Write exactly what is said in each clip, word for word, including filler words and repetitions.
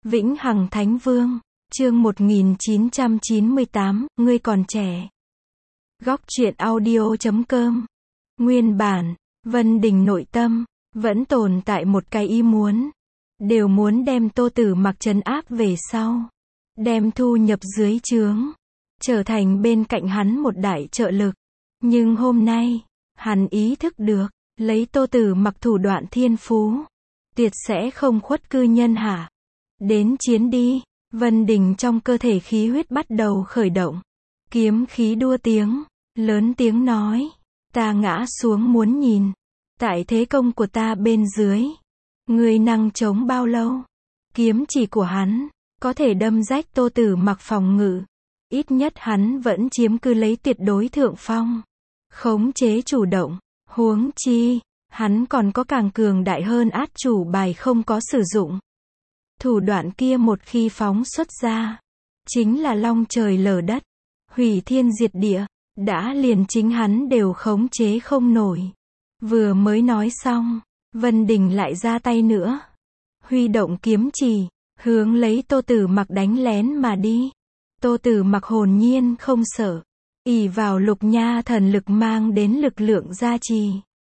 Vĩnh Hằng Thánh Vương, chương một nghìn chín trăm chín mươi tám, ngươi còn trẻ. Góc truyện audio.com. Nguyên bản, Vân Đình nội tâm, vẫn tồn tại một cái ý muốn. Đều muốn đem Tô Tử Mặc trấn áp về sau. Đem thu nhập dưới trướng. Trở thành bên cạnh hắn một đại trợ lực. Nhưng hôm nay, hắn ý thức được, lấy Tô Tử Mặc thủ đoạn thiên phú. Tuyệt sẽ không khuất cư nhân hạ. Đến chiến đi, Vân Đình trong cơ thể khí huyết bắt đầu khởi động. Kiếm khí đua tiếng, lớn tiếng nói, ta ngã xuống muốn nhìn. Tại thế công của ta bên dưới, ngươi năng chống bao lâu? Kiếm chỉ của hắn, có thể đâm rách Tô Tử Mặc phòng ngự. Ít nhất hắn vẫn chiếm cứ lấy tuyệt đối thượng phong. Khống chế chủ động, huống chi, hắn còn có càng cường đại hơn át chủ bài không có sử dụng. Thủ đoạn kia một khi phóng xuất ra, chính là long trời lở đất, hủy thiên diệt địa, đã liền chính hắn đều khống chế không nổi. Vừa mới nói xong, Vân Đình lại ra tay nữa. Huy động kiếm chỉ, hướng lấy Tô Tử Mặc đánh lén mà đi. Tô Tử Mặc hồn nhiên không sợ, ỷ vào lục nha thần lực mang đến lực lượng gia trì.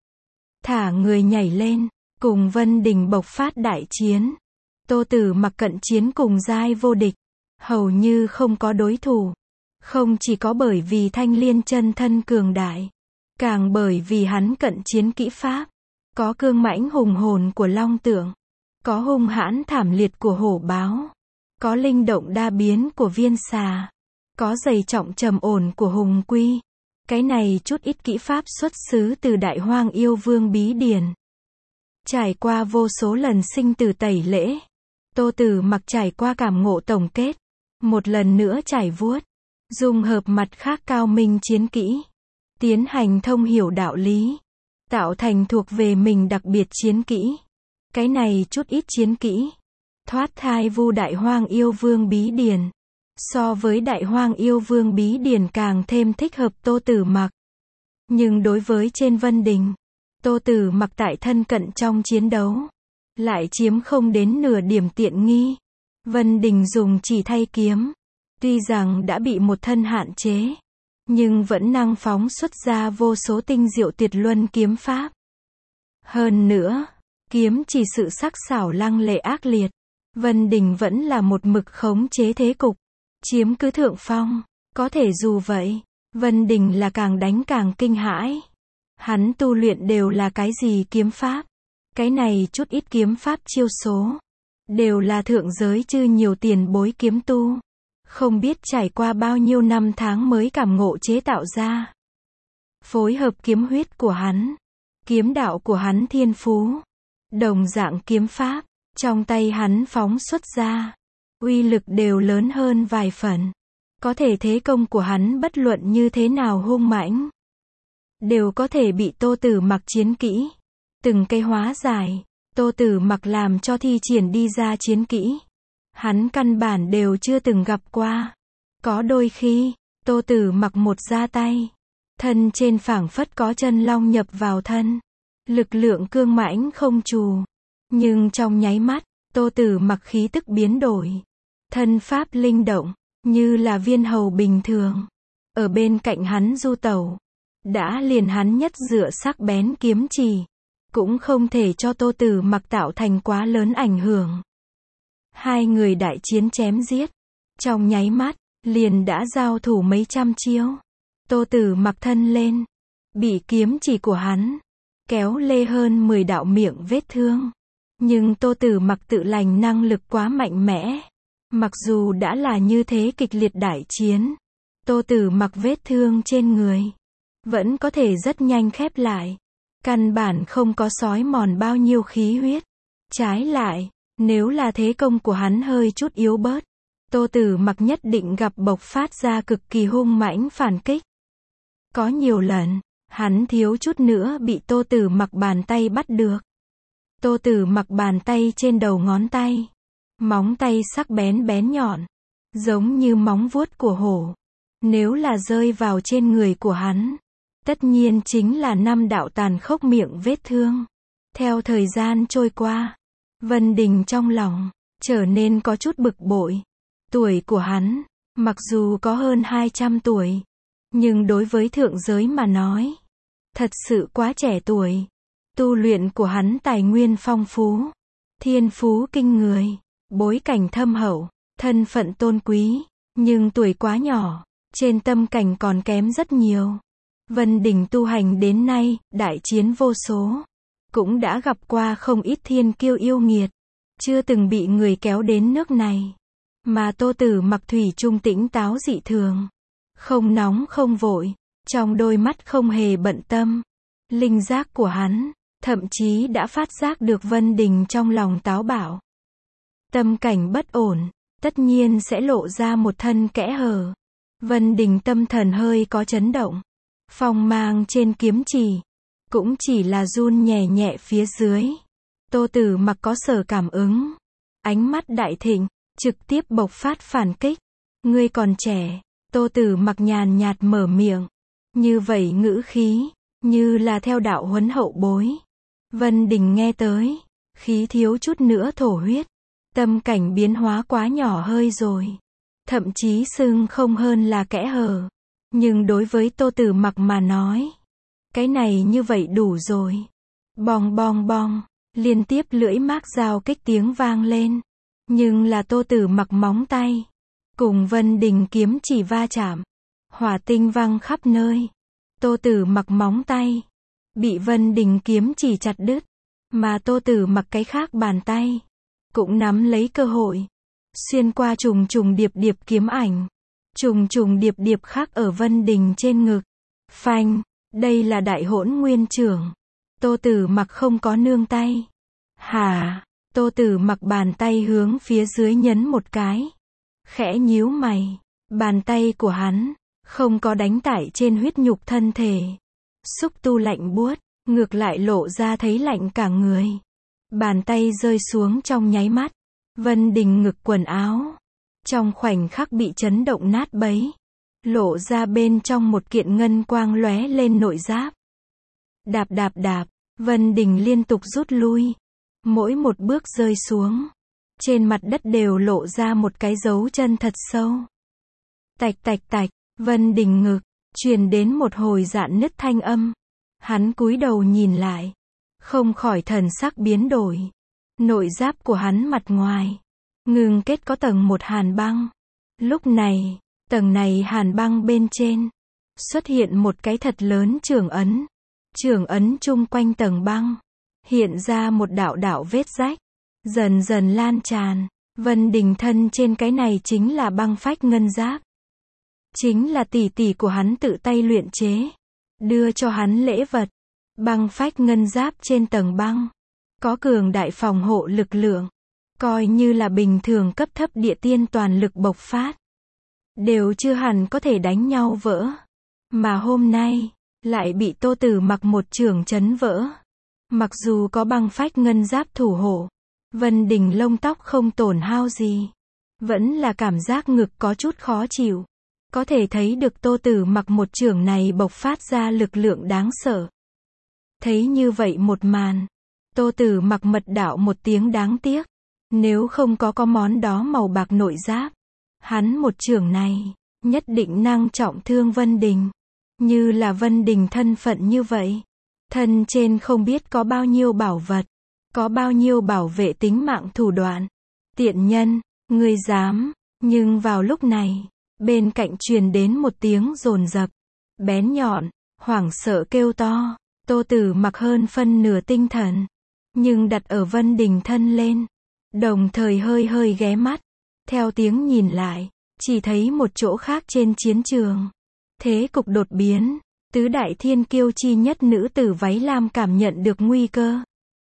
Thả người nhảy lên, cùng Vân Đình bộc phát đại chiến. Tô Tử Mặc cận chiến cùng giai vô địch, hầu như không có đối thủ. Không chỉ có bởi vì Thanh Liên chân thân cường đại, càng bởi vì hắn cận chiến kỹ pháp, có cương mãnh hùng hồn của long tượng, có hung hãn thảm liệt của hổ báo, có linh động đa biến của viên xà, có dày trọng trầm ổn của hùng quy. Cái này chút ít kỹ pháp xuất xứ từ Đại Hoang Yêu Vương bí điển. Trải qua vô số lần sinh tử tẩy lễ, Tô Tử Mặc trải qua cảm ngộ tổng kết, một lần nữa trải vuốt, dung hợp mặt khác cao minh chiến kỹ, tiến hành thông hiểu đạo lý, tạo thành thuộc về mình đặc biệt chiến kỹ. Cái này chút ít chiến kỹ, thoát thai vu Đại Hoang Yêu Vương bí điển, so với Đại Hoang Yêu Vương bí điển càng thêm thích hợp Tô Tử Mặc. Nhưng đối với trên Vân Đình, Tô Tử Mặc tại thân cận trong chiến đấu, lại chiếm không đến nửa điểm tiện nghi. Vân Đình dùng chỉ thay kiếm, tuy rằng đã bị một thân hạn chế, nhưng vẫn năng phóng xuất ra vô số tinh diệu tuyệt luân kiếm pháp. Hơn nữa, kiếm chỉ sự sắc sảo lăng lệ ác liệt, Vân Đình vẫn là một mực khống chế thế cục, chiếm cứ thượng phong. Có thể dù vậy, Vân Đình là càng đánh càng kinh hãi. Hắn tu luyện đều là cái gì kiếm pháp? Cái này chút ít kiếm pháp chiêu số, đều là thượng giới chư nhiều tiền bối kiếm tu. Không biết trải qua bao nhiêu năm tháng mới cảm ngộ chế tạo ra. Phối hợp kiếm huyết của hắn, kiếm đạo của hắn thiên phú, đồng dạng kiếm pháp, trong tay hắn phóng xuất ra, uy lực đều lớn hơn vài phần. Có thể thế công của hắn bất luận như thế nào hung mãnh, đều có thể bị Tô Tử Mặc chiến kỹ, từng cây hóa giải. Tô Tử Mặc làm cho thi triển đi ra chiến kỹ, hắn căn bản đều chưa từng gặp qua. Có đôi khi, Tô Tử Mặc một ra tay, thân trên phảng phất có chân long nhập vào thân, lực lượng cương mãnh không trù. Nhưng trong nháy mắt, Tô Tử Mặc khí tức biến đổi, thân pháp linh động, như là viên hầu bình thường. Ở bên cạnh hắn du tẩu, đã liền hắn nhất dựa sắc bén kiếm chỉ, cũng không thể cho Tô Tử Mặc tạo thành quá lớn ảnh hưởng. Hai người đại chiến chém giết, trong nháy mắt, liền đã giao thủ mấy trăm chiêu. Tô Tử Mặc thân lên, bị kiếm chỉ của hắn kéo lê hơn mười đạo miệng vết thương. Nhưng Tô Tử Mặc tự lành năng lực quá mạnh mẽ. Mặc dù đã là như thế kịch liệt đại chiến, Tô Tử Mặc vết thương trên người vẫn có thể rất nhanh khép lại, căn bản không có xói mòn bao nhiêu khí huyết. Trái lại, nếu là thế công của hắn hơi chút yếu bớt, Tô Tử Mặc nhất định gặp bộc phát ra cực kỳ hung mãnh phản kích. Có nhiều lần, hắn thiếu chút nữa bị Tô Tử Mặc bàn tay bắt được. Tô Tử Mặc bàn tay trên đầu ngón tay, móng tay sắc bén bén nhọn, giống như móng vuốt của hổ. Nếu là rơi vào trên người của hắn, tất nhiên chính là năm đạo tàn khốc miệng vết thương. Theo thời gian trôi qua, Vân Đình trong lòng trở nên có chút bực bội. Tuổi của hắn, mặc dù có hơn hai trăm tuổi, nhưng đối với thượng giới mà nói, thật sự quá trẻ tuổi. Tu luyện của hắn tài nguyên phong phú, thiên phú kinh người, bối cảnh thâm hậu, thân phận tôn quý, nhưng tuổi quá nhỏ, trên tâm cảnh còn kém rất nhiều. Vân Đình tu hành đến nay, đại chiến vô số, cũng đã gặp qua không ít thiên kiêu yêu nghiệt, chưa từng bị người kéo đến nước này. Mà Tô Tử Mặc thủy chung tĩnh táo dị thường, không nóng không vội, trong đôi mắt không hề bận tâm. Linh giác của hắn, thậm chí đã phát giác được Vân Đình trong lòng táo bạo. Tâm cảnh bất ổn, tất nhiên sẽ lộ ra một thân kẽ hở. Vân Đình tâm thần hơi có chấn động. Phong mang trên kiếm chỉ, cũng chỉ là run nhẹ nhẹ phía dưới. Tô Tử Mặc có sở cảm ứng. Ánh mắt đại thịnh, trực tiếp bộc phát phản kích. Ngươi còn trẻ, Tô Tử Mặc nhàn nhạt mở miệng. Như vậy ngữ khí, như là theo đạo huấn hậu bối. Vân Đình nghe tới, khí thiếu chút nữa thổ huyết. Tâm cảnh biến hóa quá nhỏ hơi rồi. Thậm chí sưng không hơn là kẽ hở. Nhưng đối với Tô Tử Mặc mà nói, cái này như vậy đủ rồi. Bong bong bong, liên tiếp lưỡi mác dao kích tiếng vang lên. Nhưng là Tô Tử Mặc móng tay, cùng Vân Đình kiếm chỉ va chạm. Hỏa tinh văng khắp nơi. Tô Tử Mặc móng tay, bị Vân Đình kiếm chỉ chặt đứt. Mà Tô Tử Mặc cái khác bàn tay, cũng nắm lấy cơ hội. Xuyên qua trùng trùng điệp điệp kiếm ảnh. Trùng trùng điệp điệp khắc ở Vân Đình trên ngực. Phanh, đây là đại hỗn nguyên trưởng. Tô Tử Mặc không có nương tay. Hả? Tô Tử Mặc bàn tay hướng phía dưới nhấn một cái. Khẽ nhíu mày. Bàn tay của hắn, không có đánh tại trên huyết nhục thân thể. Xúc tu lạnh buốt, ngược lại lộ ra thấy lạnh cả người. Bàn tay rơi xuống trong nháy mắt. Vân Đình ngực quần áo, trong khoảnh khắc bị chấn động nát bấy. Lộ ra bên trong một kiện ngân quang lóe lên nội giáp. Đạp đạp đạp, Vân Đình liên tục rút lui. Mỗi một bước rơi xuống, trên mặt đất đều lộ ra một cái dấu chân thật sâu. Tạch tạch tạch, Vân Đình ngực, truyền đến một hồi rạn nứt thanh âm. Hắn cúi đầu nhìn lại, không khỏi thần sắc biến đổi. Nội giáp của hắn mặt ngoài, ngưng kết có tầng một hàn băng. Lúc này, tầng này hàn băng bên trên, xuất hiện một cái thật lớn trường ấn. Trường ấn chung quanh tầng băng, hiện ra một đạo đạo vết rách, dần dần lan tràn. Vân Đình thân trên cái này chính là băng phách ngân giáp. Chính là tỷ tỷ của hắn tự tay luyện chế, đưa cho hắn lễ vật. Băng phách ngân giáp trên tầng băng, có cường đại phòng hộ lực lượng, coi như là bình thường cấp thấp địa tiên toàn lực bộc phát, đều chưa hẳn có thể đánh nhau vỡ. Mà hôm nay, lại bị Tô Tử Mặc một chưởng chấn vỡ. Mặc dù có băng phách ngân giáp thủ hộ, Vân Đình lông tóc không tổn hao gì, vẫn là cảm giác ngực có chút khó chịu. Có thể thấy được Tô Tử Mặc một chưởng này bộc phát ra lực lượng đáng sợ. Thấy như vậy một màn, Tô Tử Mặc mật đạo một tiếng đáng tiếc. Nếu không có có món đó màu bạc nội giáp, hắn một chưởng này, nhất định năng trọng thương Vân Đình. Như là Vân Đình thân phận như vậy, thân trên không biết có bao nhiêu bảo vật, có bao nhiêu bảo vệ tính mạng thủ đoạn. Tiện nhân, ngươi dám. Nhưng vào lúc này, bên cạnh truyền đến một tiếng dồn dập, bén nhọn, hoảng sợ kêu to. Tô Tử Mặc hơn phân nửa tinh thần, nhưng đặt ở Vân Đình thân lên, đồng thời hơi hơi ghé mắt, theo tiếng nhìn lại, chỉ thấy một chỗ khác trên chiến trường. Thế cục đột biến, tứ đại thiên kiêu chi nhất nữ tử váy lam cảm nhận được nguy cơ.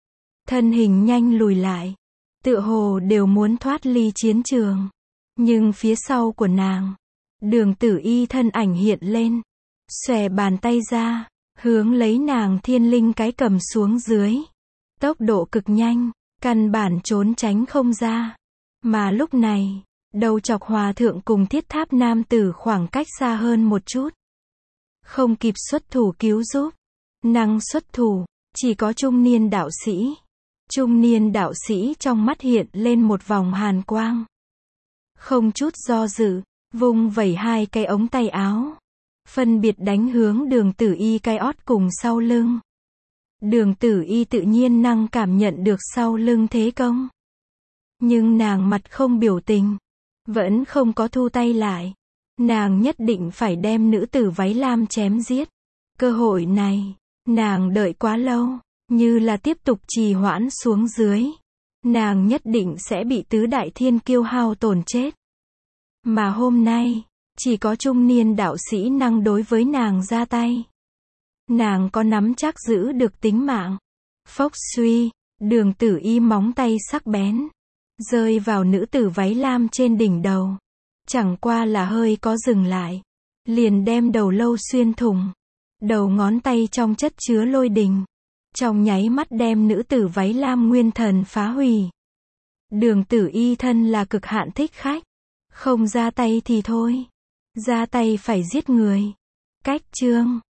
Thân hình nhanh lùi lại, tựa hồ đều muốn thoát ly chiến trường. Nhưng phía sau của nàng, Đường Tử Y thân ảnh hiện lên, xòe bàn tay ra, hướng lấy nàng thiên linh cái cầm xuống dưới. Tốc độ cực nhanh, căn bản trốn tránh không ra. Mà lúc này, đầu chọc hòa thượng cùng thiết tháp nam tử khoảng cách xa hơn một chút. Không kịp xuất thủ cứu giúp. Năng xuất thủ, chỉ có trung niên đạo sĩ. Trung niên đạo sĩ trong mắt hiện lên một vòng hàn quang. Không chút do dự, vung vẩy hai cái ống tay áo. Phân biệt đánh hướng Đường Tử Y cái ót cùng sau lưng. Đường Tử Y tự nhiên năng cảm nhận được sau lưng thế công. Nhưng nàng mặt không biểu tình. Vẫn không có thu tay lại. Nàng nhất định phải đem nữ tử váy lam chém giết. Cơ hội này, nàng đợi quá lâu. Như là tiếp tục trì hoãn xuống dưới. Nàng nhất định sẽ bị tứ đại thiên kiêu hao tổn chết. Mà hôm nay, chỉ có trung niên đạo sĩ năng đối với nàng ra tay. Nàng có nắm chắc giữ được tính mạng. Phốc suy, Đường Tử Y móng tay sắc bén. Rơi vào nữ tử váy lam trên đỉnh đầu. Chẳng qua là hơi có dừng lại. Liền đem đầu lâu xuyên thủng. Đầu ngón tay trong chất chứa lôi đình. Trong nháy mắt đem nữ tử váy lam nguyên thần phá hủy. Đường Tử Y thân là cực hạn thích khách. Không ra tay thì thôi. Ra tay phải giết người. Cách chương